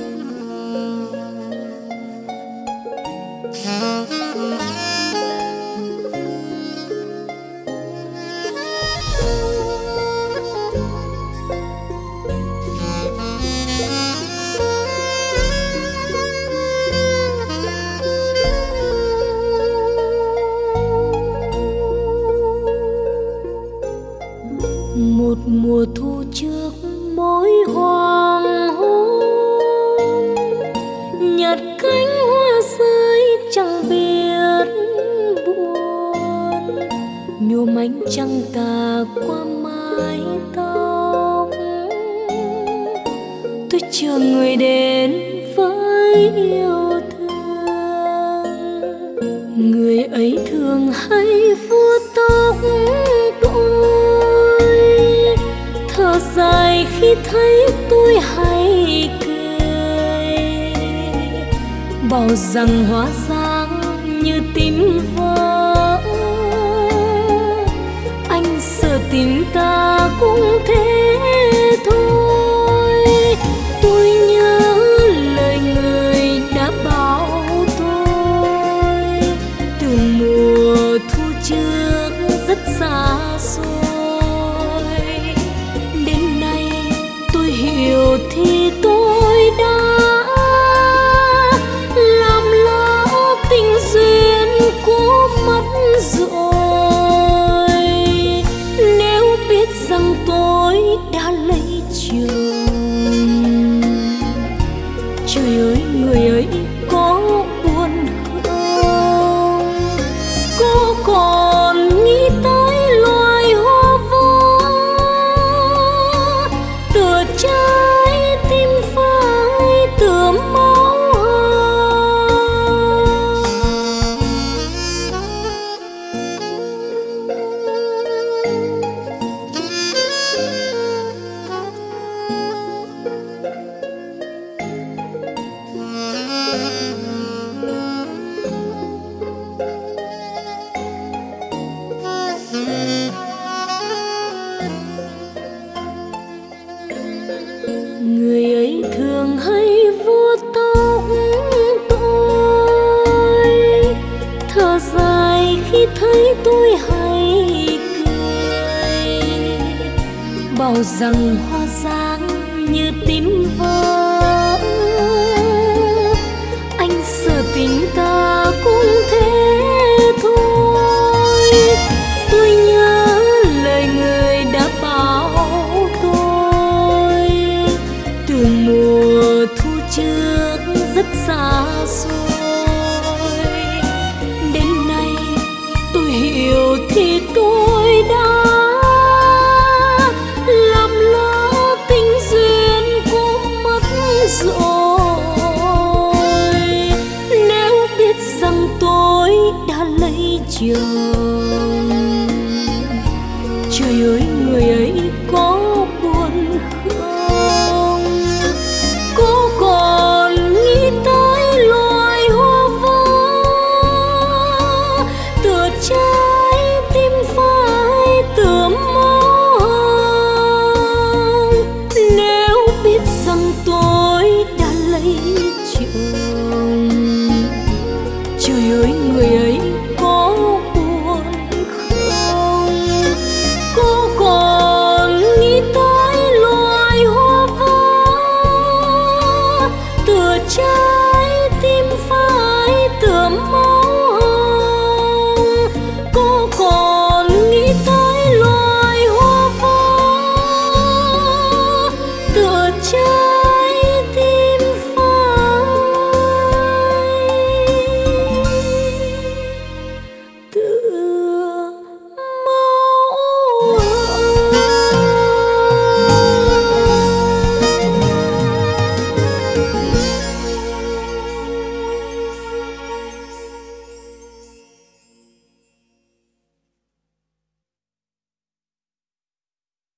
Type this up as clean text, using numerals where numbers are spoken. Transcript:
Một mùa thu trước mỗi hoàng hôn, nhặt cánh hoa rơi chẳng biết buồn, nhuộm ánh trăng tà qua mái tóc. Tôi chờ người đến với yêu thương, người ấy thường hay vuốt tóc tôi, thở dài khi thấy tôi hay cười, bảo rằng hóa dáng như tím vỡ. Anh sợ tình ta cũng thế thôi. Tôi nhớ lời người đã bảo tôi từ mùa thu trước rất xa xôi. Đến nay tôi hiểu thì tôi đã làm lỡ tình duyên của mất rồi. Nếu biết rằng tôi đã lấy chồng, trời ơi người ấy có buồn không? Có còn nghĩ tới loài hoa vỡ tựa trái tim phai tựa máu người ấy thường hay vuốt tóc tôi, thở dài khi thấy tôi hay cười, bảo rằng hoa dáng như tím vỡ. Anh sợ tình ta cũng thế thôi. Tôi nhớ lời người đã bảo tôi từ mùa thu trước rất xa xôi. Đến nay tôi hiểu thì tôi đã làm lỡ tình duyên cũng mất rồi. Nếu biết rằng tôi đã lấy chồng, trời ơi người ấy có buồn không? Có còn nghĩ tới loài hoa vỡ tựa trái tim phai tựa máu hồng? Nếu biết rằng tôi đã lấy chồng,